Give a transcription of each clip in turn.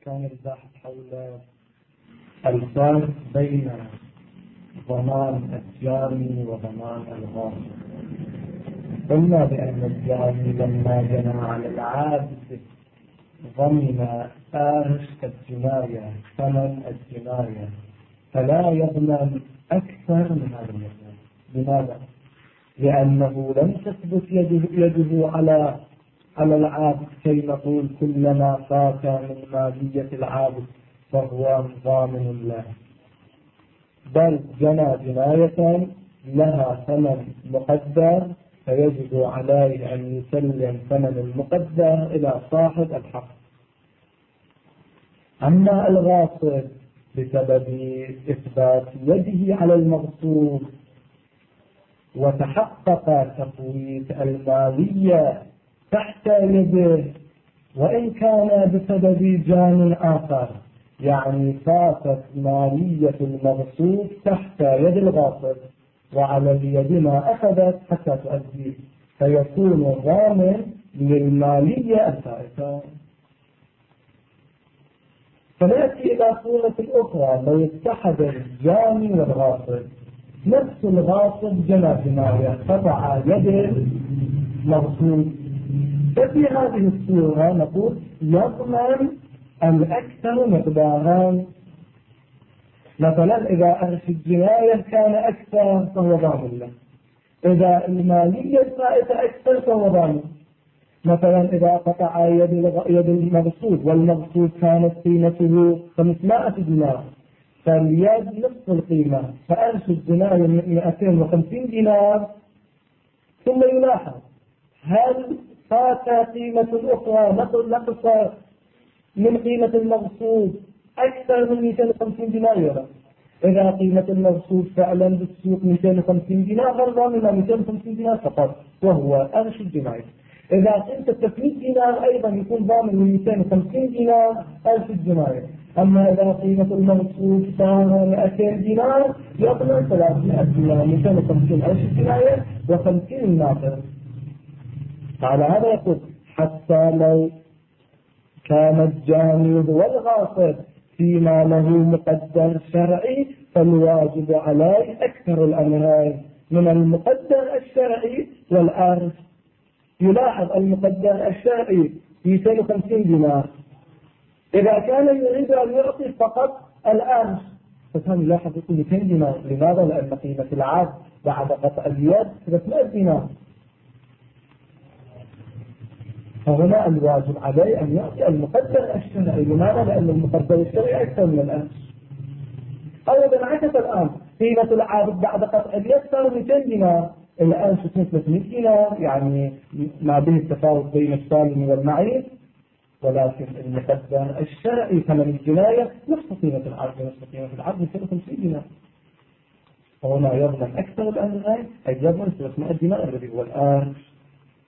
كان البحث حول الفرق بين ضمان الجاني وضمان الغاصب. قلنا بأن الجاني لما جنى على العابد ضمن آرش الجناية ثمن الجناية فلا يضمن أكثر من هذا المبلغ. لماذا؟ لأنه لم تثبت يده على العابد كي نقول كلما فات من مالية العابد فهو ضامن له، بل جنى جناية لها ثمن مقدر فيجب عليه أن يسلم ثمن المقدر إلى صاحب الحق. أما الغاصب بسبب إثبات يده على المغصوب وتحقق تفويت المالية تحت يده، وإن كان بسبب جان آخر، يعني فاتت مالية المغصوب تحت يد الغاصب وعلى اليد ما أخذت حتى تؤديه، فيكون ضامن للمالية الفائتة. فنأتي إلى صورة أخرى لو اتحد الجاني والغاصب. نفس الغاصب جنى جناية قطع يد المغصوب، ففي هذه الصورة نقول يضمن الأكثر مقدارا. مثلا إذا أرش الجناية كان أكثر فهو ضامن له، إذا المالية الفائتة أكثر فهو ضامن. مثلا إذا قطع يد المغصوب والمغصوب كانت قيمته 500 دينار فاليد نصف القيمة، فأرش الجناية 250 دينار، ثم يلاحظ هل فات قيمة أخرى نقص من قيمة المغصوب أكثر من 250 دينار ولا؟ إذا قيمة المغصوب فعلا بالسوق 250 دينار فالضامن 250 دينار فقط وهو أرش الجناية. إذا قيمة 300 دينار أيضا يكون ضامن من 250 دينار أرش الجناية. أما إذا قيمة المغصوب صار 200 دينار يضمن 300 دينار، 250 أرش الجناية و50 الناقص. على هذا يقول حتى لو كان الجاني هو الغاصب فيما له مقدر شرعي فالواجب عليه أكثر الأمرين من المقدر الشرعي والأرش. يلاحظ المقدر الشرعي 250 دينار، إذا كان يريد أن يعطي فقط الأرش فكان يلاحظ يقول 200 دينار. لماذا؟ لأن قيمة العبد بعد قطع اليد 300 دينار، فهنا الواجب عليه أن يعطي المقدر الشرعي. لماذا؟ لأن المقدر الشرعي أكثر من الأرش. أو بالعكس الآن قيمة العابد بعد قطع اليد صار 200 دينار، الآن 300 دينار، يعني ما به التفاوت بين السالم والمعين، ولكن المقدر الشرعي ثمن الجناية نصف قيمة العبد، نصف قيمة العبد 250 دينار، فهنا يضمن أكثر الأمرين، أي يضمن 300 دينار الذي هو الأرش.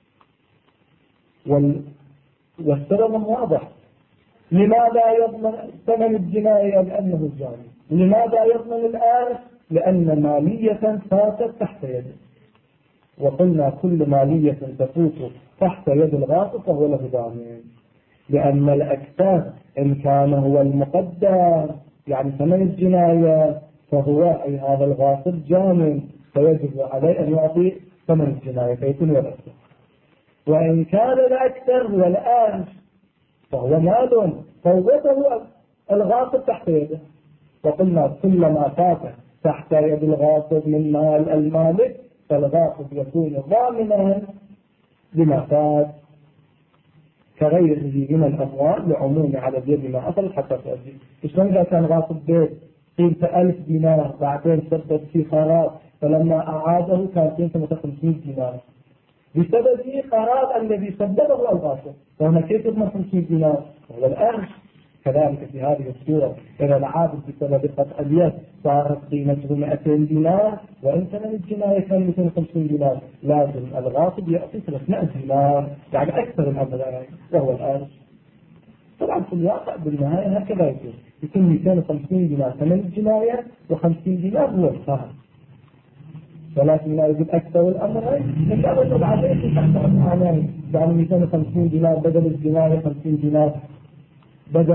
والسبب واضح. لماذا يضمن ثمن الجناية؟ لأنه الجاني. لماذا يضمن الآرش؟ لأن مالية فاتت تحت يده، وقلنا كل مالية تفوت تحت يد الغاصب فهو له ضامن. لأن الأكثر إن كان هو المقدر يعني ثمن الجناية فهو أي هذا الغاصب جاني، فيجب عليه أن يعطي ثمن الجناية فيكون هو الأكثر. وإن كان الأكثر هو الآرش فهو مال فوته الغاصب تحت يده، وقلنا كلما فات تحت يد الغاصب من مال المالك فالغاصب يكون ضامنا لما فات كغيره من الأموال لعموم على اليد ما أصل حتى تؤدي. إشان إذا كان غاصب بيت قيمته 1000 دينار بعدين سبب في خراب فلما أعاده كان قيمته 500 دينار بسبب خراب الذي سببه الغاصب، فهنا كيف يضمن 500 دينار؟ وهو الأرش. كذلك في هذه الصورة إذا العابد بسبب قطع اليد صارت قيمته 200 دينار وإن ثمن الجناية كان 250 دينار، لازم الغاصب يعطي 300 دينار، يعني أكثر الأمرين وهو الأرش. طبعا في الواقع بالنهاية هكذا يكون 250 دينار ثمن الجناية و50 دينار هو الفهم، ولكن لا يجب أكثر الأمرين إلا وجب عليه تحت أمرين، يعني 250 دينار بدل الجناية 50 دينار بدل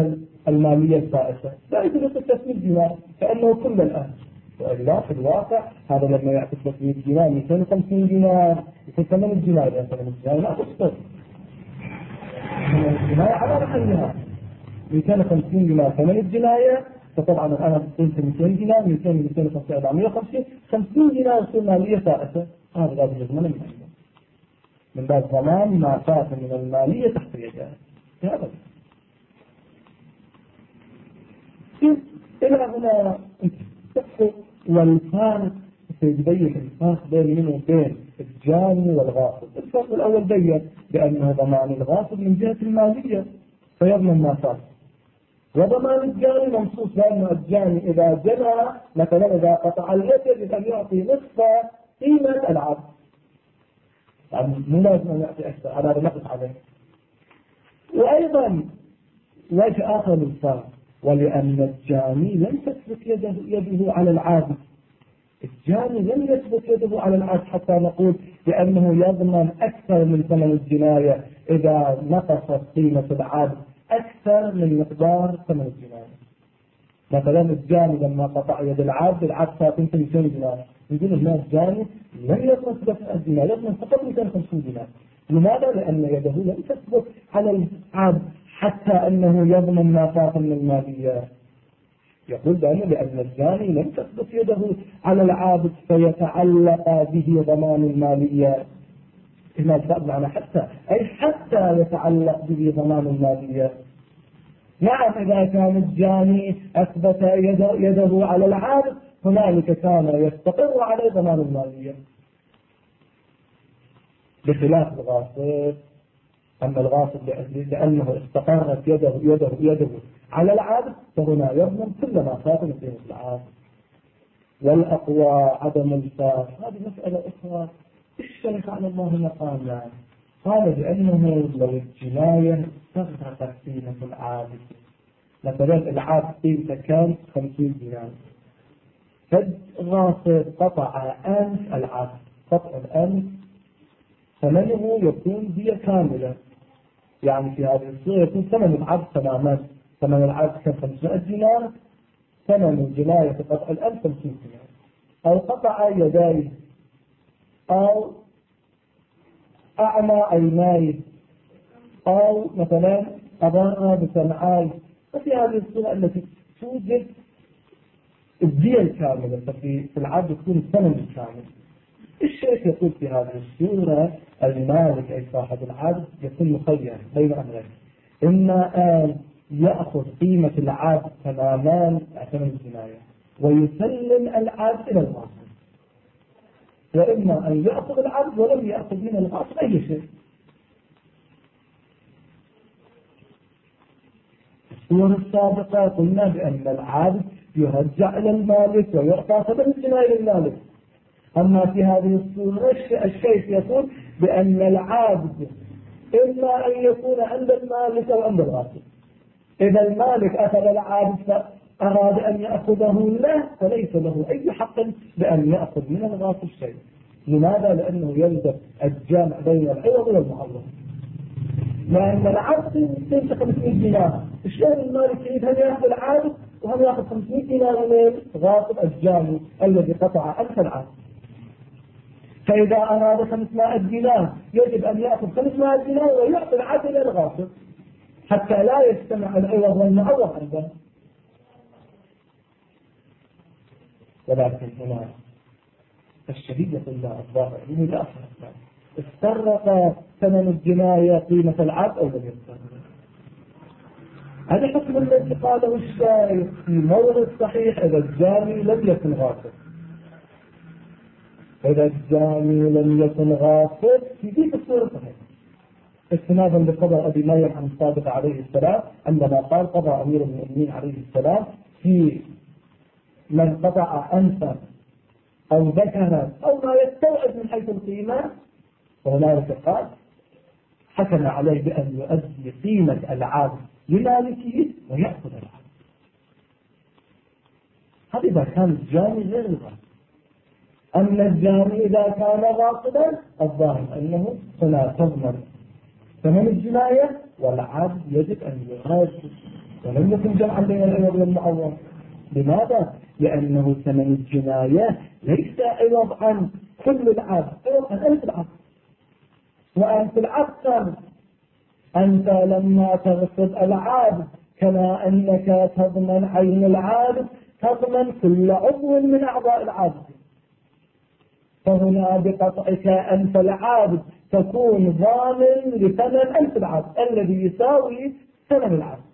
المالية الفائتة لا يجوز التسمية دينار كأنه كل الآن. وإلا في الواقع هذا لما يأتي 300 دينار 250 دينار يكون ثمن الجناية، لأن ثمن الجناية لا تسقط، ثمن الجناية على محلها 250 دينار ثمن الجناية. فطبعا أنا قلت 200 دينار 200 250 450 50 دينار تصير مالية فائتة. هذا لا يجوز من باب ضمان ما فات من المالية تحت يدها. هذا إلى هنا التفق والفارق سيبين الفرق بين وبين الجاني والغاصب. الفرق الأول بين بأنه ضمان الغاصب من جهة المالية فيضمن ما فات، وضمان الجاني منصوص بأن الجاني إذا جنى مثلا إذا قطع اليد يجب أن يعطي نصف قيمة العبد، يعني مو لازم أن يعطي أكثر، هذا نقص عليه. وأيضا وجه آخر للفرق، ولأن الجاني لم تثبت يده على العابد، الجاني لم يثبت يده على العبد حتى نقول بأنه يضمن أكثر من ثمن الجناية إذا نقصت قيمة العبد أكثر من مقدار ثمن الجناية. مثلا الجاني لما قطع يد العبد صار 200 دينار، يقول هنا الجاني لم يضمن دفع الجناية، يضمن فقط 250 دينار. لماذا؟ لأن يده لم تثبت على العبد حتى أنه يضمن ما فات من المالية. يقول لأن الجاني لم تثبت يده على العابد فيتعلق به ضمان المالية. هنا الفرق معنى حتى، أي حتى يتعلق به ضمان المالية. نعم إذا كان الجاني أثبت يده على العابد هنالك كان يستقر عليه ضمان المالية، بخلاف الغاصب. أما الغاصب لأنه استقرت يده على العابد فهنا يضمن كل ما فات من قيمة العابد. والأقوى عدم الفات، هذه مسألة أخرى. الشيخ على الله مقام قال بأنه لو الجناية استغرقت قيمة العابد، مثلا العابد قيمته كان 50 دينار، فالغاصب قطع أنف العابد، قطع الأنف ثمنه يكون دية كاملة، يعني في هذه الصورة يكون ثمن العبد تماما. ثمن العبد كان 500 دينار، ثمن الجناية في قطع الأنف 50 دينار. أو قطع يديه، أو أعمى عينيه، أو مثلا أضر بسمعيه. ففي هذه الصورة التي توجد الدية الكاملة، ففي العبد يكون الثمن الكامل. الشيخ يقول في هذه الصورة المالك أي صاحب العبد يكون مخير بين أمرين، إما أن يأخذ قيمة العبد تماما ثمن الجناية ويسلم العبد إلى الغاصب، وإما أن يأخذ العبد ولم يأخذ من الغاصب أي شيء. الصورة السابقة قلنا بأن العبد يرجع إلى المالك ويعطى ثمن الجناية للمالك. أما في هذه الصورة الشيخ يقول بأن العبد إما أن يكون عند المالك أو عند الغاصب. إذا المالك أخذ العبد فأراد أن يأخذه له فليس له أي حق بأن يأخذ من الغاصب شيء. لماذا؟ لأنه يلزم الجامع بين العوض والمعوض. لأن العبد يمسك 500 دينار، الشيء المالك يريد أن يأخذ العبد وهم يأخذ 500 دينار من غاصب الجاني الذي قطع أنف العبد. فإذا أراد 500 دينار يجب أن يأخذ 500 دينار ويعطي العبد إلى الغاصب حتى لا يجتمع العوض والمعوض عنده. ولكن هنا الشهيد يقول لا الظاهر إنه لا أفهم استغرق ثمن الجناية قيمة العبد أو لم يستغرق. هذا حكم الذي قاله الشيخ في مورد صحيح إذا الجاني لم يكن غاصب. إذا الجاني لم يكن غاصب في ذيك الصورة صحيح، استنادا بقضاء أبي مريم عن الصادق عليه السلام عندما قال قضى أمير المؤمنين عليه السلام في من قطع أنفا أو ذكرا أو ما يستوعب من حيث القيمة، وهنالك قال حكم عليه بأن يؤدي قيمة العبد لمالكه ويأخذ العبد. هذا إذا كان الجاني غير الغاصب. أما الجاني إذا كان غاصبا الظاهر أنه فلا تضمن ثمن الجناية والعبد يجب أن يراد ولم يكن جمعا بين العوض والمعوض. لماذا؟ لأنه ثمن الجناية ليس عوض عن كل العبد، عوض عن ألف العبد. وأنت العبد أنت لما تغصب العبد كما أنك تضمن عين العبد تضمن كل عضو من أعضاء العبد. فهنا بقطعك أنت العبد تكون ضامن لثمن أنت العبد الذي يساوي ثمن العبد.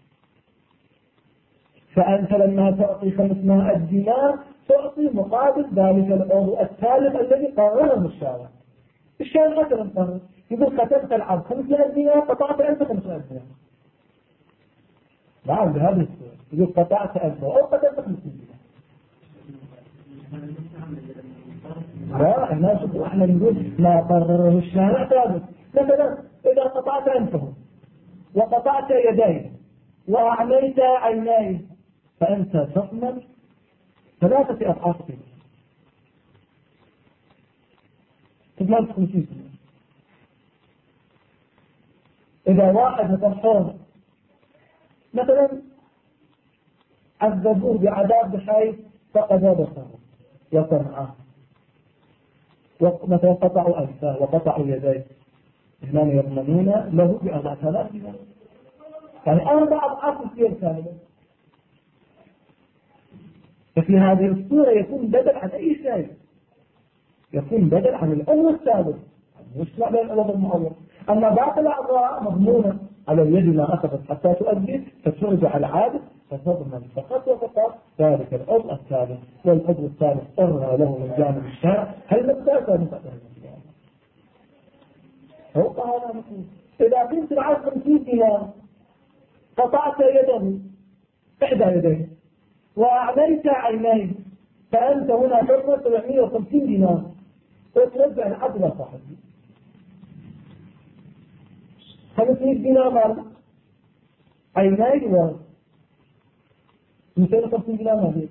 فأنت لما تعطي 500 دينار تعطي مقابل ذلك العضو الثالث الذي قرره الشارع. الشارع مثلا قرر يقول قتلت العبد 500 دينار قطعت أنت 500 دينار. نعم بهذه الصورة يقول قطعت أنت أو قتلت 500 دينار. لا احنا نقول ما قرره الشارع ثابت. مثلا إذا قطعت أنفه وقطعت يديه وأعميت عينيه فأنت تضمن 3 أضعاف قيمة. تضمن 50. إذا واحد متحور مثلا عذبوه بعذاب بحيث فقد بصره وسمعه ومثلا قطعوا أنفه وقطعوا يديه هنا يضمنون له ب4000 دينار. يعني 4 أضعاف كثير كاملة. ففي هذه الصورة يكون بدل عن أي شيء، يكون بدل عن العضو الثالث مش بين العضو المعوض. أما باقي الأعضاء مضمونة على اليد ما أخذت حتى تؤدي فترجع العادة فتضمن فقط وفقط ذلك العضو الثالث. والعضو الثالث قرر له من جانب الشارع هل مقدار مقدار فوق هذا نقول إذا كنت العبد 50 دينار قطعت يده إحدى يديه وأعميت عينيه فأنت هنا تضمن 750 دينار وترجع العبد إلى صاحبه. 500 دينار مال عينيه و 250 دينار مال.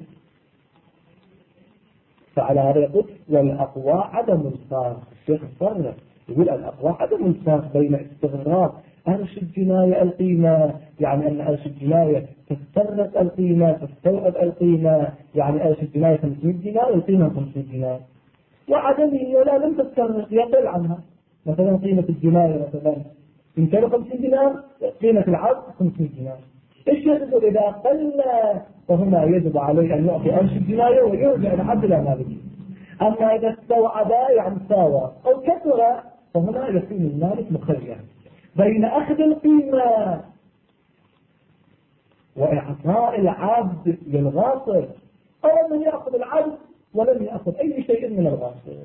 فعلى هذا يقول والأقوى عدم الفارق. الشيخ الصرف يقول الأقوى عدم الفارق بين استغراق أرش الجناية القيمة، يعني أن أرش الجناية تستغرق القيمة تستوعب القيمة، يعني أرش الجناية 500 دينار والقيمة 500 دينار، وعدمه ولا لم تستغرق يقل عنها. مثلا قيمة الجناية مثلا 250 دينار قيمة العبد 500 دينار. ايش يجب إذا قل فهنا يجب عليه أن يعطي أرش الجناية ويرجع العبد إلى مالكه. أما إذا استوعب يعني ساوى أو كثر فهنا يكون المالك مخير بين أخذ القيمة وإعطاء العبد للغاصب أو من يأخذ العبد ولم يأخذ أي شيء من الغاصب.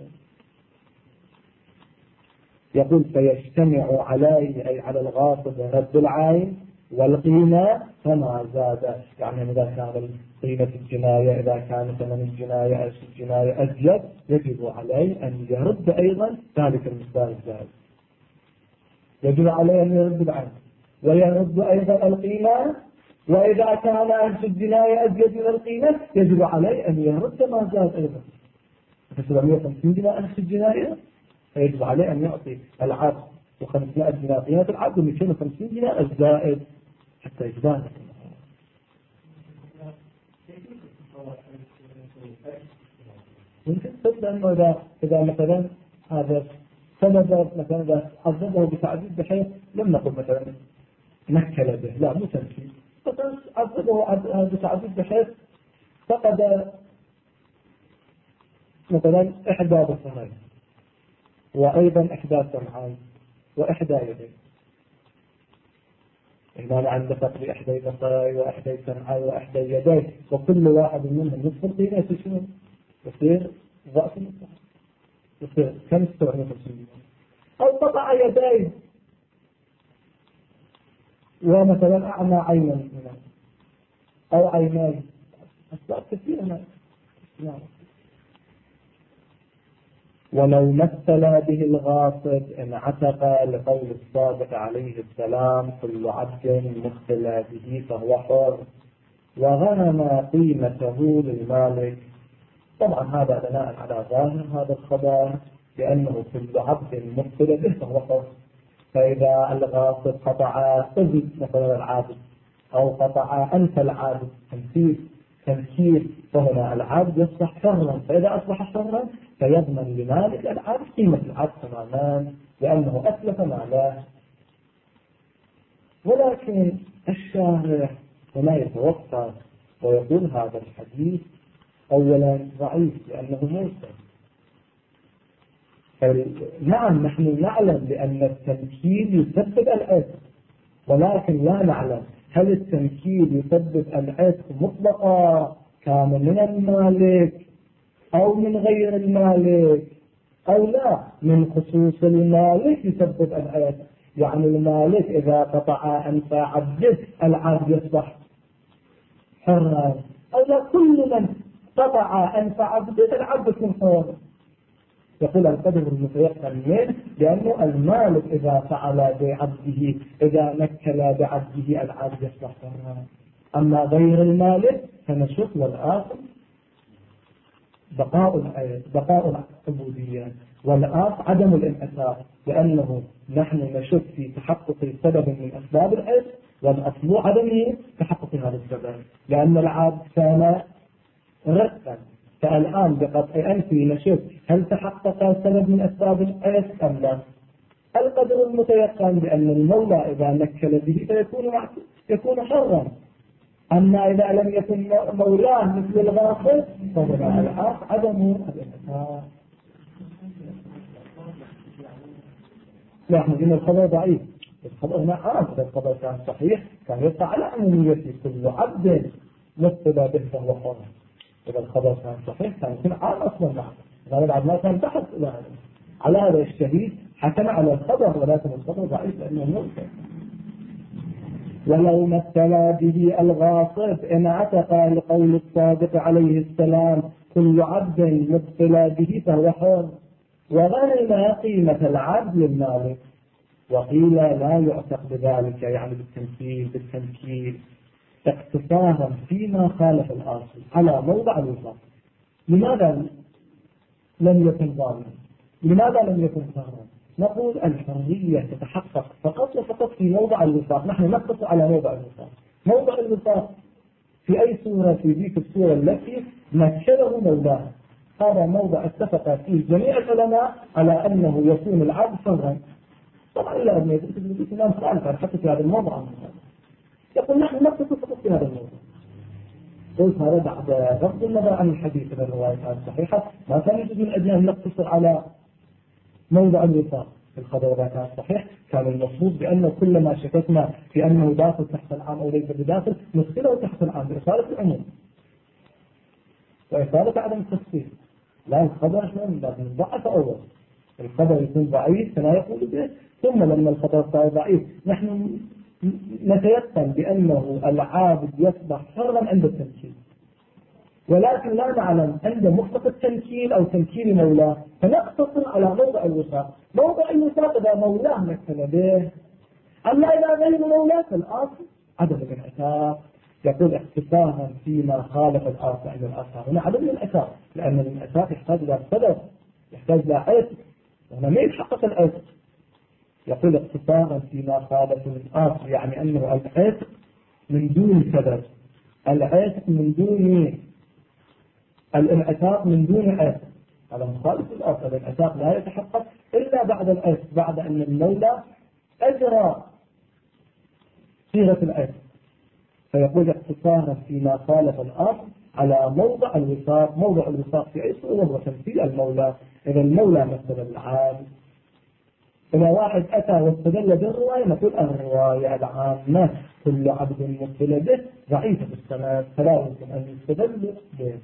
يقول فيجتمع عليه أي على الغاصب رد العين والقيمة فما زاد. يعني إذا كان قيمة الجناية إذا كان ثمن الجناية أرش الجناية أزيد يجب عليه أن يرد أيضا ذلك المقدار الزائد. يجب عليه أن يرد العين ويرد أيضا القيمة. وإذا كان أرش الجناية أزيد من القيمة يجب عليه أن يرد ما زاد أيضا. 750 دينار أرش الجناية فيجب عليه أن يعطي العبد 500 دينار قيمة العبد و250 دينار الزائد حتى يجبانه. يمكن تبدأ أنه إذا مثلا هذا سبب مثلا إذا عذبه بتعذيب بحيث لم نقل مثلا نكل به، لا مو تنكيل، مثلا عذبه بتعذيب بحيث فقد مثلا إحدى بصرين وأيضا إحدى سمعين وإحدى يدين. إذا عند فقد إحدى بصرين وإحدى سمعين وإحدى يدين وكل واحد منهم نصف القيمة شنو؟ يصير رأس المصحف يصير 55 أو قطع يديه ومثلا أعمى عينا أو عينين أسباب كثيرة. ولو مثل به الغاصب انعتق لقول الصادق عليه السلام كل عبد مثل به فهو حر وغنم قيمته للمالك. طبعا هذا بناء على ظاهر هذا الخبر لأنه كل عبد مثل به فهو حر. فإذا الغاصب قطع طفل مثلا العابد أو قطع أنف العابد تمثيل، فهنا العابد يصبح حرا، فإذا أصبح حرا فيضمن لمالك العابد قيمة العبد تماما لأنه أتلف ماله. ولكن الشارع ولا يتوقف ويقول هذا الحديث أولا ضعيف لأنه مرسل. نعم نحن نعلم بأن التمثيل يسبب العتق، ولكن لا نعلم هل التمثيل يسبب العتق مطلقا كان من المالك أو من غير المالك، أو لا من خصوص المالك يسبب العتق. يعني المالك إذا قطع أنف عبده العبد يصبح حرا، أو لا كل من قطع أنف عبده العبد يكون حرا. يقول القدر المتيقن منه لأنه المالك إذا فعل بعبده، إذا نكل بعبده العبد يصبح حرا. أما غير المالك فنشوف والآخر بقاء العبودية، والآخر عدم الانعتاق، لأنه نحن نشك في تحقق سبب من أسباب العتق، والأصل عدم تحقق هذا السبب، لأن العبد كان رقا. فالآن بقطع أنفي نشوف هل تحقق سبب من أسباب العتق أم لا. القدر المتيقن بأن المولى إذا نكل به يكون حرا. أما إذا لم يكن مولاه مثل الغاصب فهنا العاق عدم الانعتاق. لا احنا قلنا الخبر ضعيف، الخبر هنا عام. إذا الخبر كان صحيح كان يبقى على عموميته، كل عبد مثل به فهو حر. إذا الخبر كان صحيح كان يكون عام أصلا معه، إذا بعد ما كان بحث على هذا الشهيد حكم على الخبر، ولكن الخبر ضعيف لأنه مرسل. ولو مثل به الغاصب إن عتق لقول الصادق عليه السلام كل عبد مبتلى به فهو حر، وغنم قيمة العبد للمالك. وقيل لا يعتق بذلك، يعني بالتمثيل اقتصارا فيما خالف الأصل على موضع الوفاق. لماذا لم يكن ظالما؟ لماذا لم يكن حرا؟ نقول الحرية تتحقق فقط وفقط في موضع الوفاق. نحن نقتصر على موضع الوفاق. موضع الوفاق في أي صورة؟ في ذيك الصورة التي نكله مولاه. هذا موضع اتفق فيه جميع العلماء على أنه يكون العبد حرا. طبعا لا أبنى الإسلام خالفا حتى في هذا الموضع. يقول نحن نقتصر فقط في هذا الموضع. قلت هذا بعد رفض النظر عن الحديث من الروايات الصحيحة ما كان يجوز من أجل أن نقتصر على موضع الوفاق. في الخبر إذا كان صحيح كان المفروض بأن كل ما شككنا في أنه داخل تحت العام أو ليس بداخل نسخله تحت العام بإصالة العموم وإصالة عدم التفصيل. لا الخبر من ضعف أول، الخبر يكون ضعيف فلا يقول به، ثم لما الخبر صار ضعيف نحن نتيقن بأنه العابد يصبح حرا عند التمثيل، ولكن لا نعلم عند مطلق التمثيل أو تمثيل مولاه، فنقتصر على موضع الوفاق. موضع الوفاق إذا مولاه نكتل به، أما إذا غير مولاه فالآخر عدم الانعتاق. يقول اختصارا فيما خالف الآخر عند الآخر. هنا عدم الانعتاق لأن الانعتاق يحتاج إلى سبب، يحتاج إلى عتق، وهنا ما يتحقق العتق. يقول اختصارا فيما خالف الآخر يعني أنه العتق من دون سبب، العتق من دون الانعتاق من دون عتق. على مخالف الآخر الانعتاق لا يتحقق إلا بعد العتق، بعد أن المولى أجرى صيغة العتق. فيقول اختصارا فيما خالف الآخر على موضع الوفاق. موضع الوفاق في أي صورة وهو تمثيل المولى. إذا المولى مثل العام، إذا واحد أتى واستدل بالرواية نقول الرواية العامة كل عبد مثل به ضعيفة السند فلا يمكن أن يستدل به.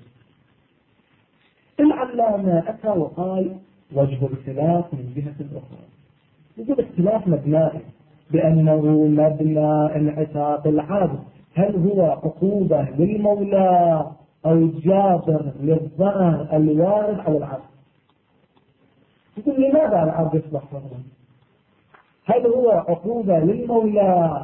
العلامة أتى وقال وجه الخلاف من جهة أخرى. يقول اختلاف مبنائي بأنه مبنى انعتاق العبد، هل هو عقوبة للمولى أو جابر للضرر الوارد على العبد؟ يقول لماذا العبد يصبح حرا؟ هل هو عقوبة للمولى؟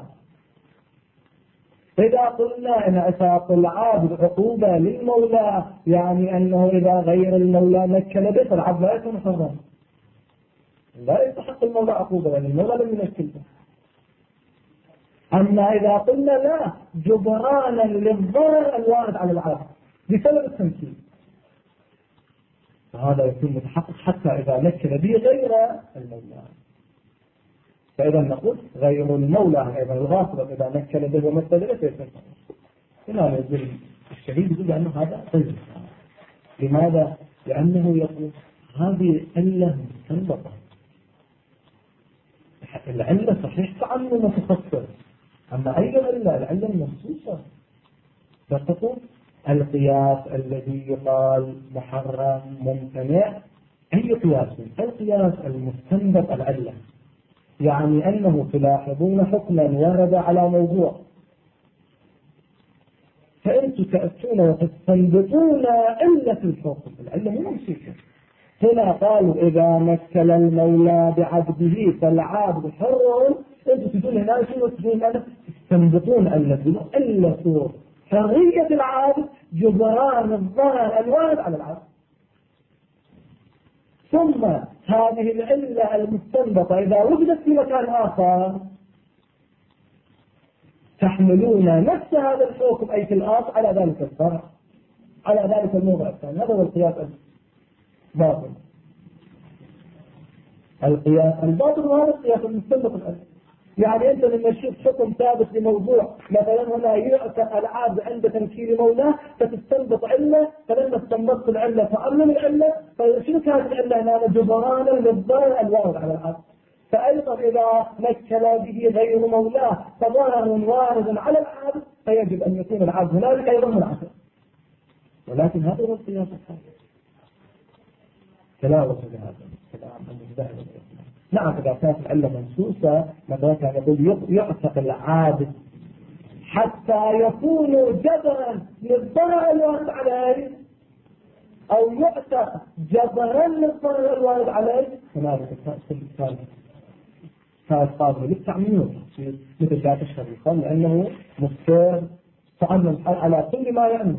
إذا قلنا إن عتاق العبد عقوبة للمولى يعني أنه إذا غير المولى نكل به فالعبد لا يكون حرا، لا يستحق المولى عقوبة لأن المولى لم ينكل به. أما إذا قلنا لا، جبرانا للضرر الوارد على العبد بسبب التمثيل، فهذا يكون متحقق حتى إذا نكل به غير المولى. فإذا نقول غير المولى أيضا الغاصب إذا نكل به ومثل به فيكون هنا يقول الشهيد يقول أنه هذا غير. لماذا؟ لأنه يقول هذه علة مستنبطة. العلة صحيح تعمم متخصص، أما أي علة؟ العلة المنصوصة. فتقول القياس الذي يقال محرم ممتنع أي قياس؟ القياس المستنبط العلة، يعني أنه تلاحظون حكما ورد على موضوع، فأنتم تأتون وتستنبطون علة الحكم، العلة مو ممسوكة. هنا قالوا إذا مثل المولى بعبده فالعبد حر، أنتم تقولون هنا شنو تقولون؟ أنا تستنبطون علة حرية العبد جبران الضرر الوارد على العبد. ثم هذه العلة المستنبطة إذا وجدت في مكان آخر تحملون نفس هذا الحكم أي في الأصل على ذلك الضرر، على ذلك الموضع الثاني. هذا هو القياس الباطل. القياس الباطل وهذا القياس المستنبط الأول. يعني أنت لما تشوف حكم ثابت لموضوع، مثلا هنا يعتق العبد عند تنكيل مولاه فتستنبط علة، فلما استنبطت العلة فأمن العلة، فشنو كانت العلة هنا؟ جبرانا للضرر الوارد على العبد. فأيضا إذا نكل به غير مولاه فضرر وارد على العبد فيجب أن يكون العبد هنالك أيضا منعكس. ولكن هذا هو القياس الثاني. تلاوة هذا الكلام. نعم إذا كانت العلة منسوسة مثلا كان يقول يعتق العابد حتى يكون جبرا للضرر الوارد عليه، أو يعتق جبرا للضرر الوارد عليه، هنالك كان قابل للتعميم مثل ذات الشريفة، لأنه مفتر تعمم على كل ما يعمل.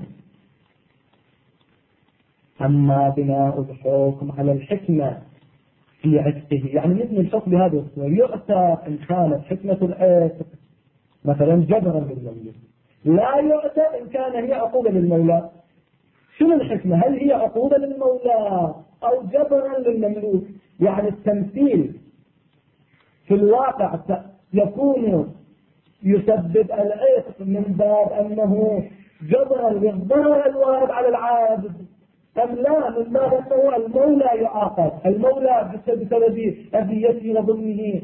أما بناء الحكم على الحكمة في عتقه، يعني مثل الحكم بهذا الصورة يؤتى إن كانت حكمة العتق مثلا جبرا للمولى، لا يؤتى إن كان هي عقوبة للمولى. شنو الحكمة؟ هل هي عقوبة للمولى أو جبرا للمملوك؟ يعني التمثيل في الواقع يكون يسبب العتق من باب أنه جبرا للضرر الوارد على العابد، أم لا من باب أنه المولى يعاقب، المولى بسبب أذيته وظلمه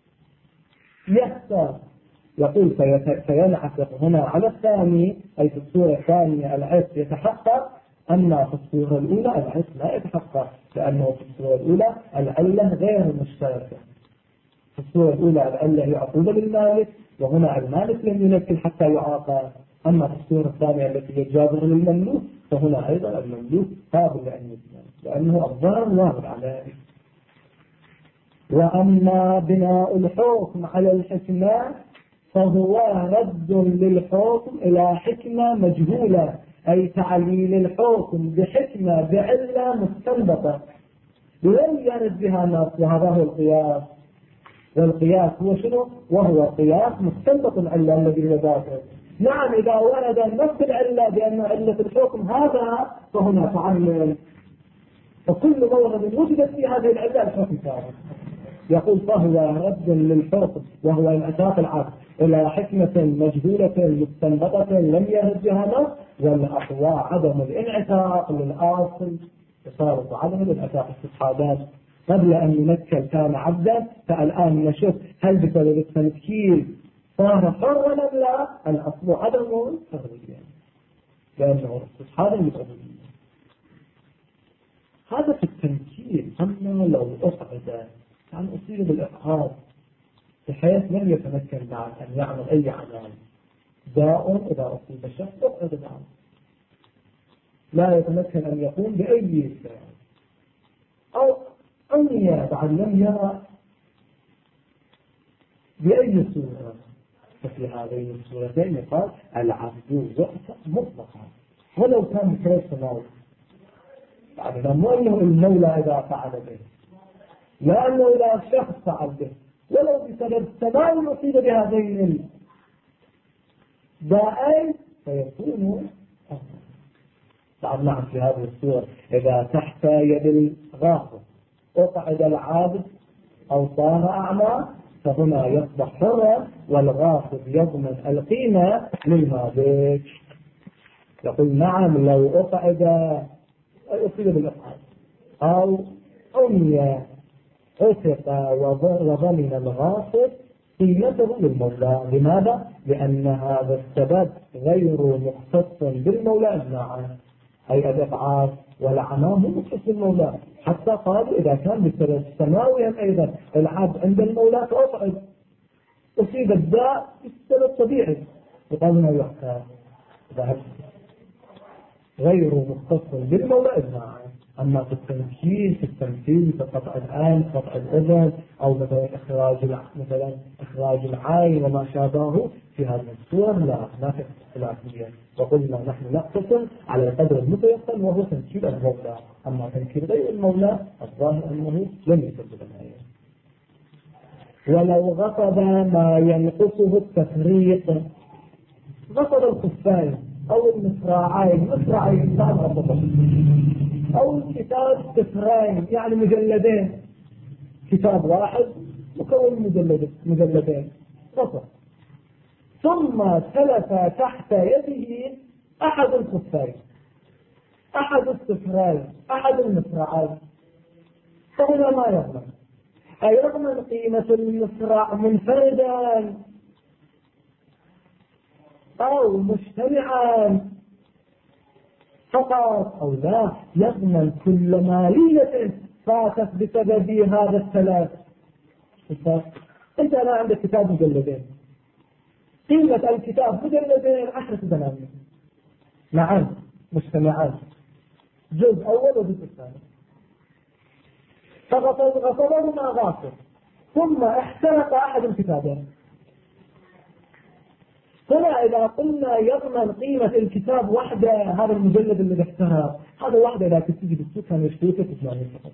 يخسر. يقول سينعكس هنا على الثاني، أي في الصورة الثانية العتق يتحقق، أما في الصورة الأولى العتق لا يتحقق، لأنه في الصورة الأولى العلة غير مشتركة. في الصورة الأولى العلة هي عقوبة للمالك، وهنا المالك لم ينكل حتى يعاقب. أما في الصورة الثانية التي هي جابر للمملوك فهنا أيضا المملوك قابل لأن يسلم، لأنه الضرر وارد عليه. وأما بناء الحكم على الحكمة فهو رد للحكم إلى حكمة مجهولة، أي تعليل الحكم بحكمة بعلة مستنبطة لم يرد بها نص، وهذا هو القياس. والقياس هو شنو؟ وهو قياس مستنبط العلة الذي هو ذاته. نعم إذا ورد نص العلة بأن علة الحكم هذا فهنا تعلل، فكل مورد وجدت في هذه العلة الحكم ثابت. يقول فهو رد للحكم وهو انعكاس العقل إلى حكمة مجهولة مستنبطة لم يرد بها نص، والأقوى عدم الانعكاس للأصل إصابة عدم الانعكاس استصحابات. قبل أن ينكل كان عبدا، فالآن نشوف هل بسبب التنكيل صار حرا أم لا؟ الأصل عدم الحرية لأنه استصحابا للعبودية. هذا في التنكيل. أما لو أقعد عن أصيب بالإقعاد بحيث لم يتمكن بعد أن يعمل أي عمل، داء إذا أصيب الشخص أقعد معه لا يتمكن أن يقوم بأي فعل، أو عمي بعد لم يرى بأي صورة، ففي هذين الصورتين يقال العبد يؤتى مطلقا ولو كان بسبب سماوي. يعني مو أنه المولى إذا فعل به، لا أنه إذا شخص فعل به، ولو بسبب سماوي أصيب بهذين دائم فيكون طبعا في هذه الصور إذا تحت يد الغاصب أقعد العابد أو صار أعمى فهنا يصبح حرا والغاصب يضمن القيمة للمالك. يقول نعم لو أقعد أصيب بالإقعاد أو أمي عتق وضمن الغاصب قيمته للمولى. لماذا؟ لأن هذا السبب غير مختص بالمولى إجماعا، أي الإقعاد والعمى مو مختص بالمولى. حتى قالوا إذا كان بالسبب سماويا أيضا العبد عند المولى فأقعد أصيب الداء بالسبب طبيعي وقالوا ما يحكى غير مختص بالمولى إجماعا. أما في التمثيل في قطع العين قطع الأذن أو مثلا إخراج العين وما شابهه في هذه الصور لا ما في اختلافية. وقلنا نحن نقتصر على القدر المتيقن وهو تنكير المولى. أما تنكير غير المولى الظاهر أنه لم يسبب الآية. ولو غصب ما ينقصه التفريق غصب الخفين أو المصراعين أو الكتاب كسرين يعني مجلدين، كتاب واحد مكون مجلدين فقط، ثم تلف تحت يده أحد الخفين أحد السفرين أحد المصراعين فهنا ما يضمن، أي يضمن قيمة المصراع منفردا أو مجتمعا فقط أو لا، يضمن كل مالية فاتت بسبب هذا الثلاث. أنت أنا عندك كتاب مجلدين، قيمة الكتاب مجلدين 10 دنانير، نعم مجتمعان جزء أول وجزء ثاني، فغصبهما غاصب ثم احترق أحد الكتابين. هنا إذا قلنا يضمن قيمة الكتاب وحده، هذا المجلد اللي احترق هذا وحده إذا تجي بالسوق كان يشتريته تسمعني فقط،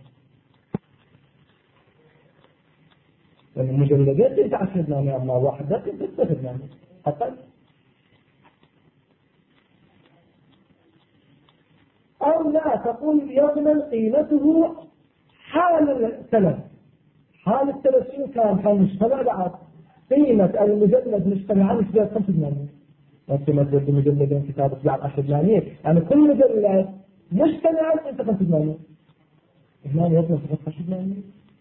لأن المجلدين 10 دنانير أما واحدة 6 دنانير أقل. أو لا تقول يضمن قيمته حال التلف. حال التلف شنو كان مجتمع بعد قيمة المجلد مجتمعان في 5 دنانير، أنت ما تجد مجلدين كتاب يطلع 10 دنانير، يعني كل مجلد مجتمع أنت 5 دنانير، هنا يضمن 15 دنانير.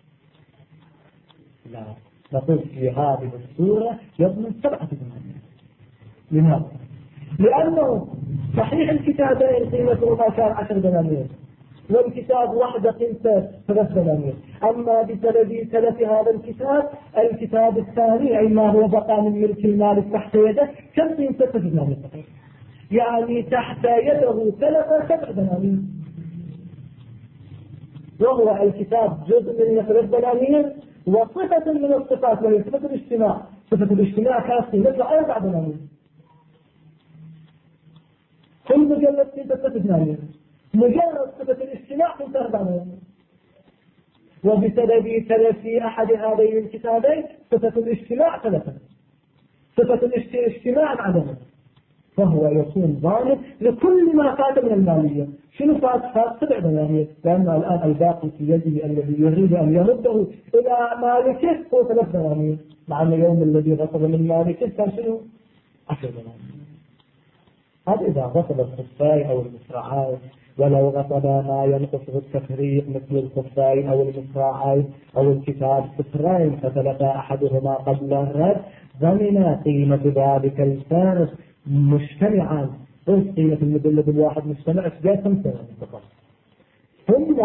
لا نقول في هذه الصورة يضمن 7 دنانير. لماذا؟ لأنه صحيح الكتابين قيمته ما كان 10 دنانير والكتاب واحدة قيمته 3 دنانير، أما بسبب تلف هذا الكتاب الثاني أي ما هو بقى من ملك المالك تحت يده كم قيمته 6 دنانير، يعني تحت يده تلف 7 دنانير، وهو الكتاب جزء من 3 دنانير وصفة من الصفات وهي صفة الاجتماع. صفة الاجتماع كانت قيمتها 4 دنانير، كل مجلد قيمته 3 دنانير، مجرد صفة الاجتماع كنت 4 دنانير، وبسبب تلف أحد هذين الكتابين صفة الاجتماع ثلاثة، صفة الاجتماع عدمه، فهو يكون ضامن لكل ما فات من المالية. شنو فات 7 دنانير، لأنه الآن الباقي في يده الذي يريد أن يرده إلى مالكه هو 3 دنانير، مع أن اليوم الذي غصب من مالكه كان شنو 10 دنانير. هذا إذا غصب الخفاي أو المصراعين. ولو غصب ما ينقصه التفريق مثل الخفاي أو المصراعين أو الكتاب كسرين فتلف أحدهما قبل الرد ضمن قيمة ذلك الفارق مجتمعا، قيمة المجلد الواحد مجتمع في 5 فقط، ثم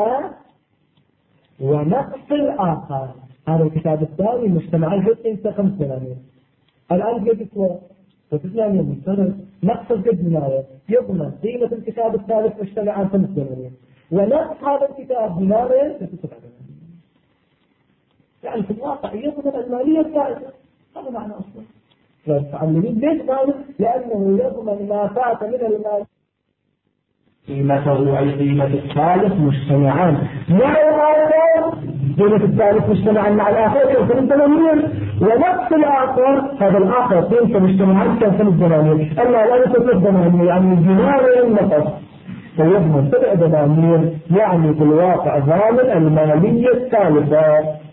ونقص الآخر هذا الكتاب الثاني مجتمعا في قيمة 5 دنانير، الآن قد صور فتسلم يوم نقص الجد نهاية يضمن قيمة الكتاب الثالث مجتمعا 5 دنانير ونقص هذا الكتاب دينارين في 7 دنانير، يعني في الواقع يضمن المالية الثالثة. هذا معنى أصلا فالمتعلمين ليش قالوا؟ لأنه يضمن ما فات من المال قيمته أي قيمة الثالث مجتمعان مع الآخر قيمة الثالث مجتمعا مع الآخر كان 800 ونفس الآخر هذا الآخر قيمة مجتمعا كان 800 أما لا يتصل 800 يعني دينارين نقص فيضمن 7 دنانير يعني في الواقع ضامن المالية الثالثة.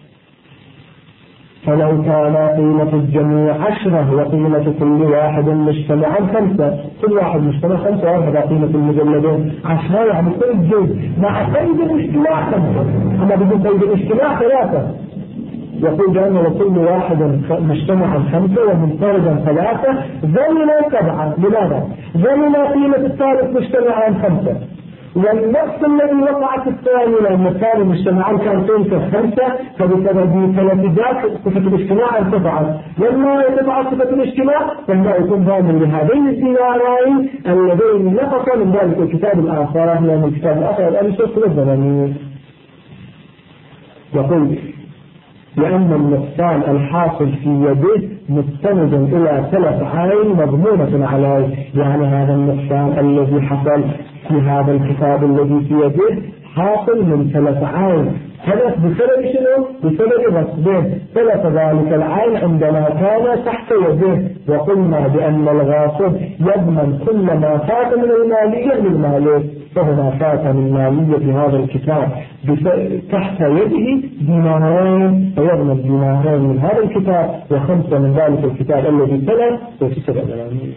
فلو كان قيمة الجميع 10 وقيمة كل واحد مجتمعا 5 كل واحد مجتمع 5 وهذا قيمة المجلدين 10 يعني كل جزء مع قيد الاجتماع 5 أما بدون قيد الاجتماع 3 يقول بأن لكل واحد مجتمعا 5 ومنفردا 3 ذلنا 7 لماذا؟ ذلنا قيمة الثالث مجتمعا 5 والنفس الذي وقعت الثاني لأن الثاني مجتمعا كان قيمته 5 فبسبب ثلاث صفة الاجتماع ارتفعت لما ارتفعت صفة الاجتماع فما يكون ضامن لهذين الدينارين اللذين نقصا من ذلك الكتاب الآخر لأن الكتاب الآخر الآن يشتغل الزمني. يقول لأن النقصان الحاصل في يده مستند إلى 3 عين مضمونة عليه يعني هذا النقصان الذي حصل في هذا الكتاب الذي في يده حاصل من 3 عين حدث بسبب شنو؟ بسبب غصبه ثبت ذلك العين عندما كان تحت يده وقلنا بأن الغاصب يضمن كل ما فات من المالية للمالك فهنا فات من مالية هذا الكتاب تحت يده دينارين فيضمن دينارين من هذا الكتاب و5 من ذلك الكتاب الذي تلف و9 دنانير.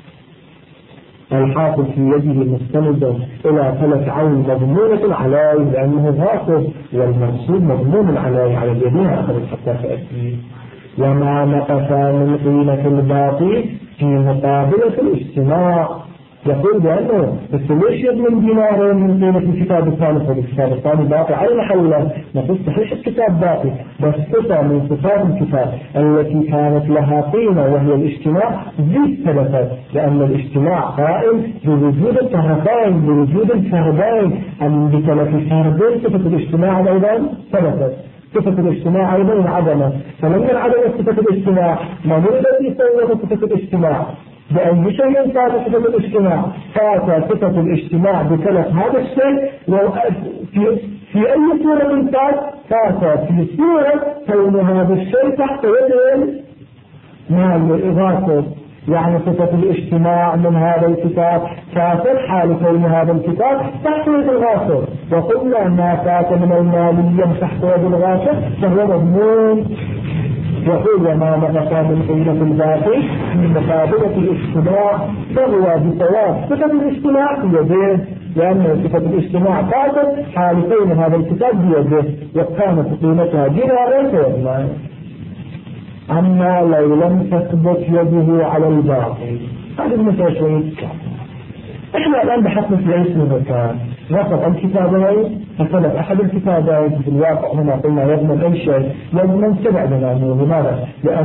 الحاصل في يده مستندا إلى 3 عين مضمونة عليه لأنه غاصب والمقصود مضمون عليه على اليدين أخذ حتى تأتي وما نقص من قيمة الباقي في مقابلة الاجتماع. يقول بأنه ليش يضمن دينارين من قيمة الكتاب الثالث والكتاب الثاني باقي على محله نقول صحيح الكتاب باقي بس صفة من صفات الكتاب التي كانت لها قيمة وهي الاجتماع زيد ثبتت لأن الاجتماع قائم بوجود الطرفين بوجود الفردين أم بثلاث فردين صفة الاجتماع أيضا ثبتت صفة الاجتماع أيضا انعدمت فلما انعدمت صفة الاجتماع ما هو الذي سوى صفة الاجتماع بأي شيء فات صفة الاجتماع فات صفة الاجتماع بثلاث هذا الشيء في أي صورة فات في صورة كون هذا الشيء تحت يد مع الإغاثة يعني صفة الاجتماع من هذا الكتاب فات حال كون هذا الكتاب تحت يد الغاصب وقلنا ما فات من المالية تحت يد الغاصب فهو مضمون. يقول وما نقص من قيمة الباقي في مقابلة الاجتماع فهو بثواب صفة الاجتماع بيده لأن صفة الاجتماع فاتت حال كون هذا الكتاب بيده وكانت قيمتها دينارين فيضمن. أما لو لم تثبت يده على الباقي هذه المسألة شوية احنا الآن بحثنا في أي مكان وصف الكتابين فثبت أحد الكتابين في الواقع هنا قلنا يضمن أي شيء يضمن 7 دنانير. لماذا؟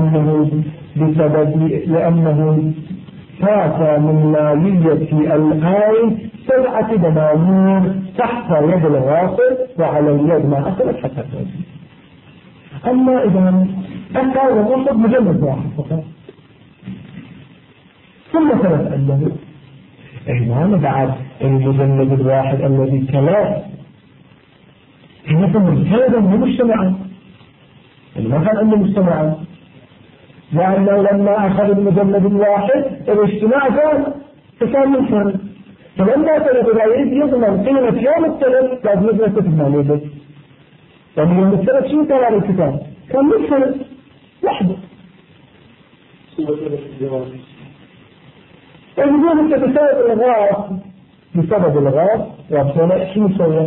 لأنه فات من مالية العين 7 دنانير تحت يد الغاصب وعلى اليد ما أخذت حتى تجد. أما إذا أتى وغصب مجلد واحد فقط ثم ثبت أنه إحنا بعد المجلد الواحد الذي تلاه مثل هذا مجتمعا ما كان عنده مجتمعا لأنه لما أخذ المجلد الواحد الاجتماع كان منفرد فلما تلف العيد يضمن قيمة يوم التلف لازم يضمن كتب مالية يعني يوم التلف شو كان على الكتاب كان منفرد وحده يقولون انت بسبب الغاص وابسونا شو سوى